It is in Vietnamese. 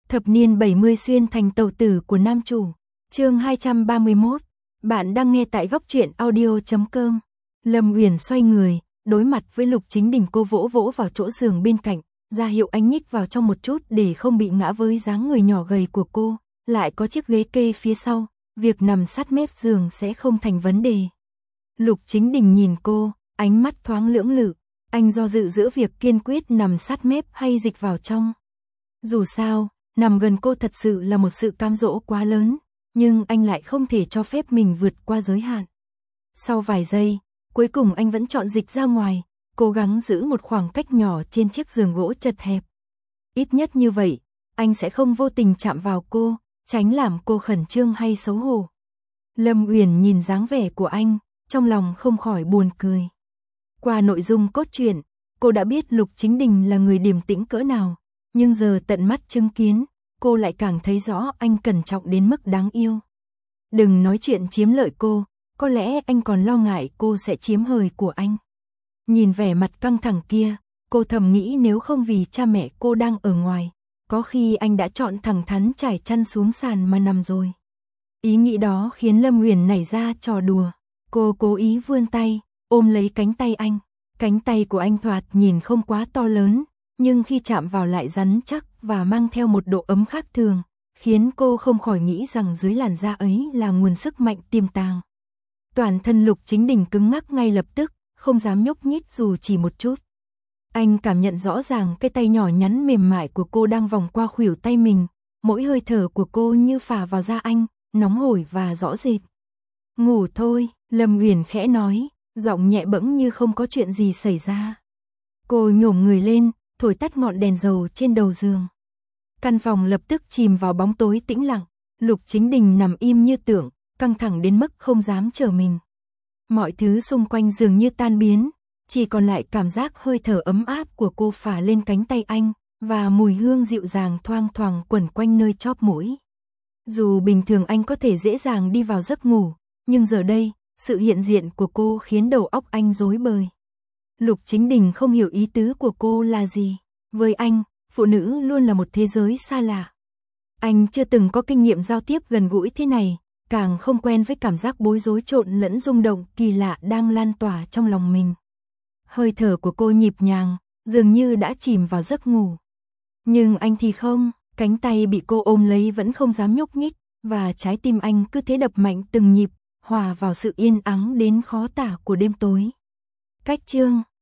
Thập niên 70 xuyên thành tàu tử của nam chủ. Chương 231. Bạn đang nghe tại góc truyện audio.com. Lâm Uyển xoay người, đối mặt với Lục Chính Đình, cô vỗ vỗ vào chỗ giường bên cạnh, ra hiệu anh nhích vào trong một chút để không bị ngã với dáng người nhỏ gầy của cô, lại có chiếc ghế kê phía sau, việc nằm sát mép giường sẽ không thành vấn đề. Lục Chính Đình nhìn cô, ánh mắt thoáng lưỡng lự, anh do dự giữa việc kiên quyết nằm sát mép hay dịch vào trong. Dù sao, nằm gần cô thật sự là một sự cám dỗ quá lớn, nhưng anh lại không thể cho phép mình vượt qua giới hạn. Sau vài giây, cuối cùng anh vẫn chọn dịch ra ngoài, cố gắng giữ một khoảng cách nhỏ trên chiếc giường gỗ chật hẹp. Ít nhất như vậy, anh sẽ không vô tình chạm vào cô, tránh làm cô khẩn trương hay xấu hổ. Lâm Uyển nhìn dáng vẻ của anh, trong lòng không khỏi buồn cười. Qua nội dung cốt truyện, cô đã biết Lục Chính Đình là người điềm tĩnh cỡ nào, nhưng giờ tận mắt chứng kiến, cô lại càng thấy rõ anh cẩn trọng đến mức đáng yêu. Đừng nói chuyện chiếm lợi cô, có lẽ anh còn lo ngại cô sẽ chiếm hời của anh. Nhìn vẻ mặt căng thẳng kia, cô thầm nghĩ nếu không vì cha mẹ cô đang ở ngoài, có khi anh đã chọn thẳng thắn trải chăn xuống sàn mà nằm rồi. Ý nghĩ đó khiến Lâm Uyển nảy ra trò đùa. Cô cố ý vươn tay, ôm lấy cánh tay anh. Cánh tay của anh thoạt nhìn không quá to lớn, nhưng khi chạm vào lại rắn chắc và mang theo một độ ấm khác thường, khiến cô không khỏi nghĩ rằng dưới làn da ấy là nguồn sức mạnh tiềm tàng. Toàn thân Lục Chính Đình cứng ngắc ngay lập tức, không dám nhúc nhích dù chỉ một chút. Anh cảm nhận rõ ràng cái tay nhỏ nhắn mềm mại của cô đang vòng qua khuỷu tay mình, mỗi hơi thở của cô như phả vào da anh, nóng hổi và rõ rệt. Ngủ thôi, Lâm Uyển khẽ nói, giọng nhẹ bẫng như không có chuyện gì xảy ra. Cô nhổm người lên, thổi tắt ngọn đèn dầu trên đầu giường. Căn phòng lập tức chìm vào bóng tối tĩnh lặng, Lục Chính Đình nằm im như tượng, căng thẳng đến mức không dám trở mình. Mọi thứ xung quanh dường như tan biến, chỉ còn lại cảm giác hơi thở ấm áp của cô phả lên cánh tay anh, và mùi hương dịu dàng thoang thoảng quẩn quanh nơi chóp mũi. Dù bình thường anh có thể dễ dàng đi vào giấc ngủ, nhưng giờ đây, sự hiện diện của cô khiến đầu óc anh rối bời. Lục Chính Đình không hiểu ý tứ của cô là gì. Với anh, phụ nữ luôn là một thế giới xa lạ. Anh chưa từng có kinh nghiệm giao tiếp gần gũi thế này, càng không quen với cảm giác bối rối trộn lẫn rung động kỳ lạ đang lan tỏa trong lòng mình. Hơi thở của cô nhịp nhàng, dường như đã chìm vào giấc ngủ. Nhưng anh thì không, cánh tay bị cô ôm lấy vẫn không dám nhúc nhích, và trái tim anh cứ thế đập mạnh từng nhịp, hòa vào sự yên ắng đến khó tả của đêm tối. Cách chương